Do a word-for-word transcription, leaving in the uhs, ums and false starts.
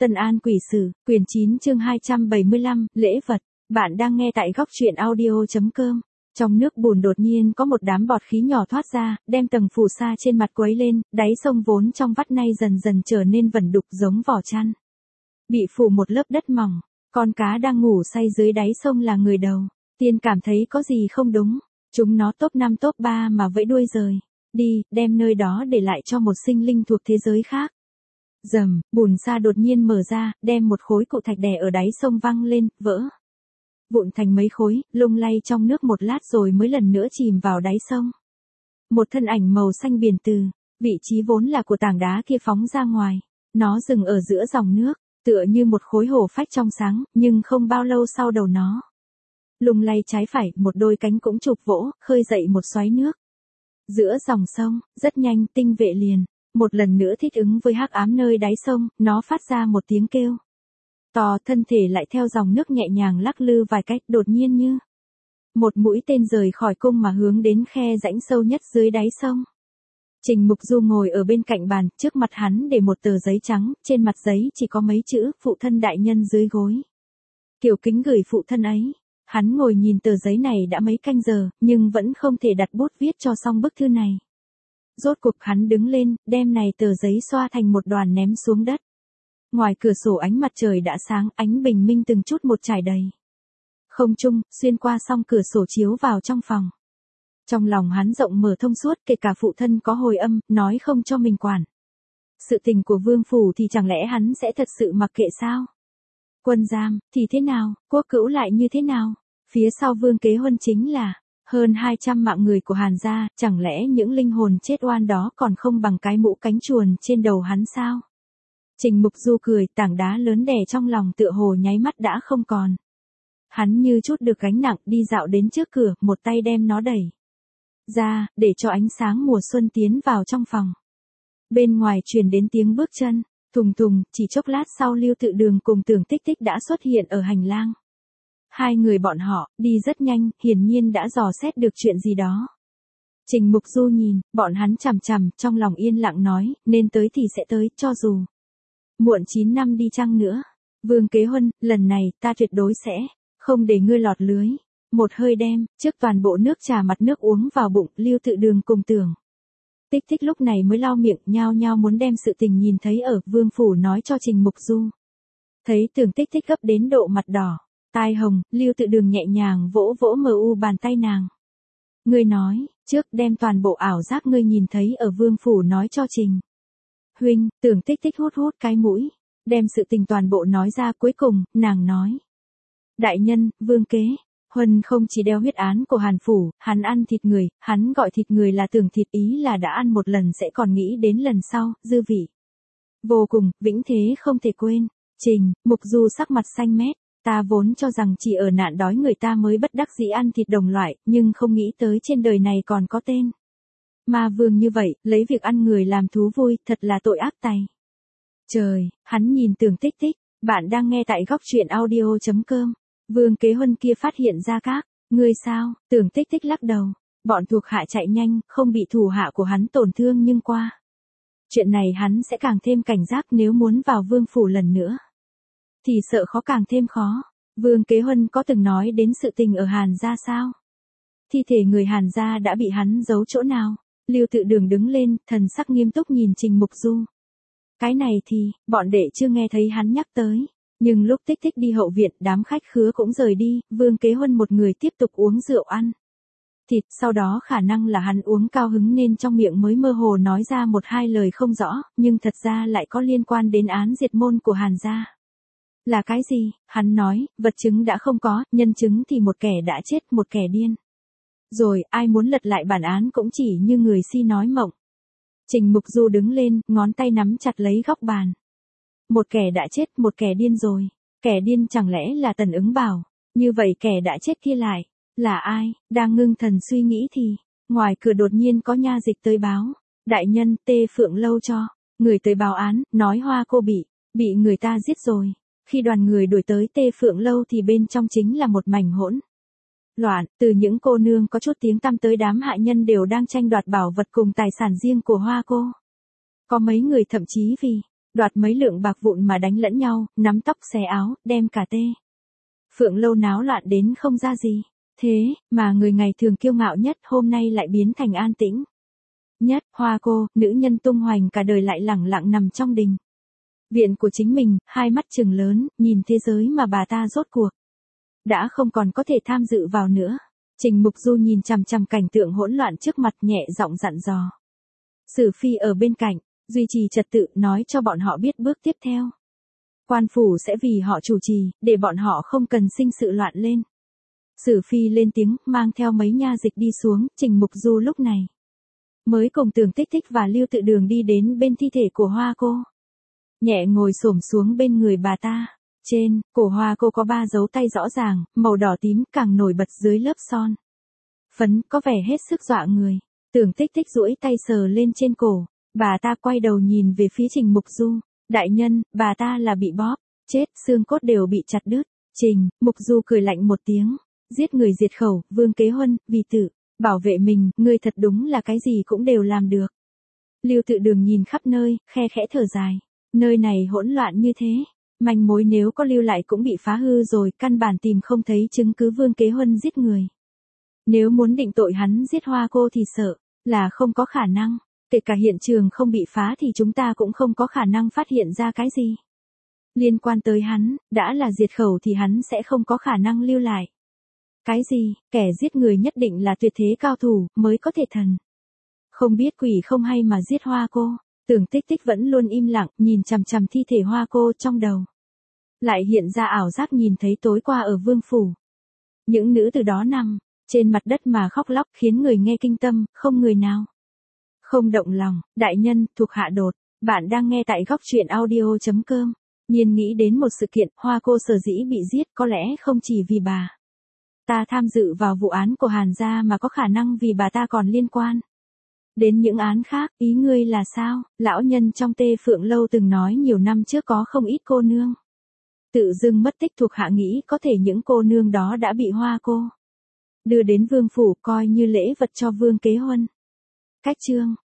Tân An Quỷ Sử, quyển chín chương hai trăm bảy mươi lăm, lễ vật. Bạn đang nghe tại góc truyện audio chấm com. Trong nước bùn đột nhiên có một đám bọt khí nhỏ thoát ra, đem tầng phù sa trên mặt quấy lên, đáy sông vốn trong vắt nay dần dần trở nên vẩn đục giống vỏ chăn. Bị phủ một lớp đất mỏng, con cá đang ngủ say dưới đáy sông là người đầu. Tiên cảm thấy có gì không đúng, chúng nó top năm top ba mà vẫy đuôi rời đi, đem nơi đó để lại cho một sinh linh thuộc thế giới khác. Rầm, bùn sa đột nhiên mở ra, đem một khối cụ thạch đè ở đáy sông văng lên, vỡ vụn thành mấy khối, lung lay trong nước một lát rồi mới lần nữa chìm vào đáy sông. Một thân ảnh màu xanh biển từ vị trí vốn là của tảng đá kia phóng ra ngoài, nó dừng ở giữa dòng nước, tựa như một khối hổ phách trong sáng, nhưng không bao lâu sau đầu nó lung lay trái phải, một đôi cánh cũng chụp vỗ, khơi dậy một xoáy nước. Giữa dòng sông, rất nhanh tinh vệ liền một lần nữa thích ứng với hắc ám nơi đáy sông, nó phát ra một tiếng kêu to, thân thể lại theo dòng nước nhẹ nhàng lắc lư vài cách, đột nhiên như một mũi tên rời khỏi cung mà hướng đến khe rãnh sâu nhất dưới đáy sông. Trình Mục Du ngồi ở bên cạnh bàn, trước mặt hắn để một tờ giấy trắng, trên mặt giấy chỉ có mấy chữ phụ thân đại nhân dưới gối. Kiều Kính gửi phụ thân ấy. Hắn ngồi nhìn tờ giấy này đã mấy canh giờ, nhưng vẫn không thể đặt bút viết cho xong bức thư này. Rốt cuộc hắn đứng lên, đem này tờ giấy xoa thành một đoàn ném xuống đất. Ngoài cửa sổ ánh mặt trời đã sáng, ánh bình minh từng chút một trải đầy không trung, xuyên qua song cửa sổ chiếu vào trong phòng. Trong lòng hắn rộng mở thông suốt, kể cả phụ thân có hồi âm, nói không cho mình quản sự tình của vương phủ thì chẳng lẽ hắn sẽ thật sự mặc kệ sao? Quân giam, thì thế nào, quốc cữu lại như thế nào? Phía sau Vương Kế Huân chính là hơn hai trăm mạng người của Hàn gia, chẳng lẽ những linh hồn chết oan đó còn không bằng cái mũ cánh chuồn trên đầu hắn sao? Trình Mục Du cười, tảng đá lớn đè trong lòng tựa hồ nháy mắt đã không còn. Hắn như chút được gánh nặng, đi dạo đến trước cửa, một tay đem nó đẩy ra, để cho ánh sáng mùa xuân tiến vào trong phòng. Bên ngoài truyền đến tiếng bước chân thùng thùng, chỉ chốc lát sau Lưu Tự Đường cùng Tưởng Tích Tích đã xuất hiện ở hành lang. Hai người bọn họ, đi rất nhanh, hiển nhiên đã dò xét được chuyện gì đó. Trình Mục Du nhìn, bọn hắn chằm chằm, trong lòng yên lặng nói, nên tới thì sẽ tới, cho dù muộn chín năm đi chăng nữa. Vương Kế Huân, lần này, ta tuyệt đối sẽ không để ngươi lọt lưới. Một hơi đem, trước toàn bộ nước trà mặt nước uống vào bụng, Lưu Tự Đường cùng Tưởng Tích Tích lúc này mới lau miệng, nhao nhao muốn đem sự tình nhìn thấy ở vương phủ nói cho Trình Mục Du. Thấy Tưởng Tích Tích gấp đến độ mặt đỏ, tai hồng, Lưu Tự Đường nhẹ nhàng vỗ vỗ mờ u bàn tay nàng. Ngươi nói, trước đem toàn bộ ảo giác ngươi nhìn thấy ở vương phủ nói cho Trình huynh. Tưởng Tích Tích hút hút cái mũi, đem sự tình toàn bộ nói ra, cuối cùng, nàng nói. Đại nhân, Vương Kế Huân không chỉ đeo huyết án của Hàn phủ, hắn ăn thịt người, hắn gọi thịt người là tưởng thịt, ý là đã ăn một lần sẽ còn nghĩ đến lần sau, dư vị vô cùng, vĩnh thế không thể quên. Trình Mục Du sắc mặt xanh mét, ta vốn cho rằng chỉ ở nạn đói người ta mới bất đắc dĩ ăn thịt đồng loại, nhưng không nghĩ tới trên đời này còn có tên ma vương như vậy, lấy việc ăn người làm thú vui, thật là tội ác tày trời. Hắn nhìn Tưởng Tích Tích, bạn đang nghe tại góc truyện audio chấm com. Vương Kế Huân kia phát hiện ra các ngươi sao? Tưởng Tích Tích lắc đầu, bọn thuộc hạ chạy nhanh, không bị thủ hạ của hắn tổn thương, nhưng qua chuyện này hắn sẽ càng thêm cảnh giác, nếu muốn vào vương phủ lần nữa thì sợ khó càng thêm khó. Vương Kế Huân có từng nói đến sự tình ở Hàn gia sao? Thi thể người Hàn gia đã bị hắn giấu chỗ nào? Lưu Tự Đường đứng lên, thần sắc nghiêm túc nhìn Trình Mục Du. Cái này thì, bọn đệ chưa nghe thấy hắn nhắc tới. Nhưng lúc Tích Tích đi hậu viện, đám khách khứa cũng rời đi, Vương Kế Huân một người tiếp tục uống rượu ăn thịt, sau đó khả năng là hắn uống cao hứng nên trong miệng mới mơ hồ nói ra một hai lời không rõ, nhưng thật ra lại có liên quan đến án diệt môn của Hàn gia. Là cái gì? Hắn nói, vật chứng đã không có, nhân chứng thì một kẻ đã chết, một kẻ điên rồi, ai muốn lật lại bản án cũng chỉ như người si nói mộng. Trình Mục Du đứng lên, ngón tay nắm chặt lấy góc bàn. Một kẻ đã chết, một kẻ điên rồi. Kẻ điên chẳng lẽ là Tần Ứng Bảo? Như vậy kẻ đã chết kia lại là ai? Đang ngưng thần suy nghĩ thì ngoài cửa đột nhiên có nha dịch tới báo. Đại nhân, Tê Phượng Lâu cho người tới báo án, nói Hoa cô bị bị người ta giết rồi. Khi đoàn người đuổi tới Tê Phượng Lâu thì bên trong chính là một mảnh hỗn loạn, từ những cô nương có chút tiếng tăm tới đám hạ nhân đều đang tranh đoạt bảo vật cùng tài sản riêng của Hoa cô. Có mấy người thậm chí vì đoạt mấy lượng bạc vụn mà đánh lẫn nhau, nắm tóc xé áo, đem cả tê. Phượng Lâu náo loạn đến không ra gì. Thế, mà người ngày thường kiêu ngạo nhất hôm nay lại biến thành an tĩnh. Nhất, Hoa cô, nữ nhân tung hoành cả đời lại lẳng lặng nằm trong đình. Viện của chính mình, hai mắt trừng lớn, nhìn thế giới mà bà ta rốt cuộc. Đã không còn có thể tham dự vào nữa. Trình Mục Du nhìn chằm chằm cảnh tượng hỗn loạn trước mặt nhẹ giọng dặn dò. Sử Phi ở bên cạnh, duy trì trật tự nói cho bọn họ biết bước tiếp theo. Quan phủ sẽ vì họ chủ trì, để bọn họ không cần sinh sự loạn lên. Sử Phi lên tiếng, mang theo mấy nha dịch đi xuống, Trình Mục Du lúc này mới cùng Tưởng Tích Tích và Lưu Tự Đường đi đến bên thi thể của Hoa cô. Nhẹ ngồi xổm xuống bên người bà ta. Trên, cổ Hoa cô có ba dấu tay rõ ràng, màu đỏ tím càng nổi bật dưới lớp son phấn, có vẻ hết sức dọa người. Tưởng Tích Tích duỗi tay sờ lên trên cổ, bà ta quay đầu nhìn về phía Trình Mục Du. Đại nhân, bà ta là bị bóp, chết, xương cốt đều bị chặt đứt. Trình Mục Du cười lạnh một tiếng. Giết người diệt khẩu, Vương Kế Huân, vì tự bảo vệ mình, ngươi thật đúng là cái gì cũng đều làm được. Lưu Tự Đường nhìn khắp nơi, khe khẽ thở dài. Nơi này hỗn loạn như thế, manh mối nếu có lưu lại cũng bị phá hư rồi, căn bản tìm không thấy chứng cứ Vương Kế Huân giết người. Nếu muốn định tội hắn giết Hoa cô thì sợ là không có khả năng, kể cả hiện trường không bị phá thì chúng ta cũng không có khả năng phát hiện ra cái gì. Liên quan tới hắn, đã là diệt khẩu thì hắn sẽ không có khả năng lưu lại. Cái gì, kẻ giết người nhất định là tuyệt thế cao thủ, mới có thể thần. Không biết quỷ không hay mà giết Hoa cô. Tưởng Tích Tích vẫn luôn im lặng, nhìn chằm chằm thi thể Hoa cô trong đầu. Lại hiện ra ảo giác nhìn thấy tối qua ở Vương phủ. Những nữ từ đó nằm trên mặt đất mà khóc lóc khiến người nghe kinh tâm, không người nào không động lòng. Đại nhân, thuộc hạ đột, bạn đang nghe tại góc truyện audio chấm com. Nhiên nghĩ đến một sự kiện, Hoa cô sở dĩ bị giết có lẽ không chỉ vì bà ta tham dự vào vụ án của Hàn gia mà có khả năng vì bà ta còn liên quan đến những án khác. Ý ngươi là sao? Lão nhân trong Tê Phượng Lâu từng nói nhiều năm trước có không ít cô nương tự dưng mất tích, thuộc hạ nghĩ có thể những cô nương đó đã bị Hoa cô đưa đến vương phủ coi như lễ vật cho Vương Kế Huân. Cách chương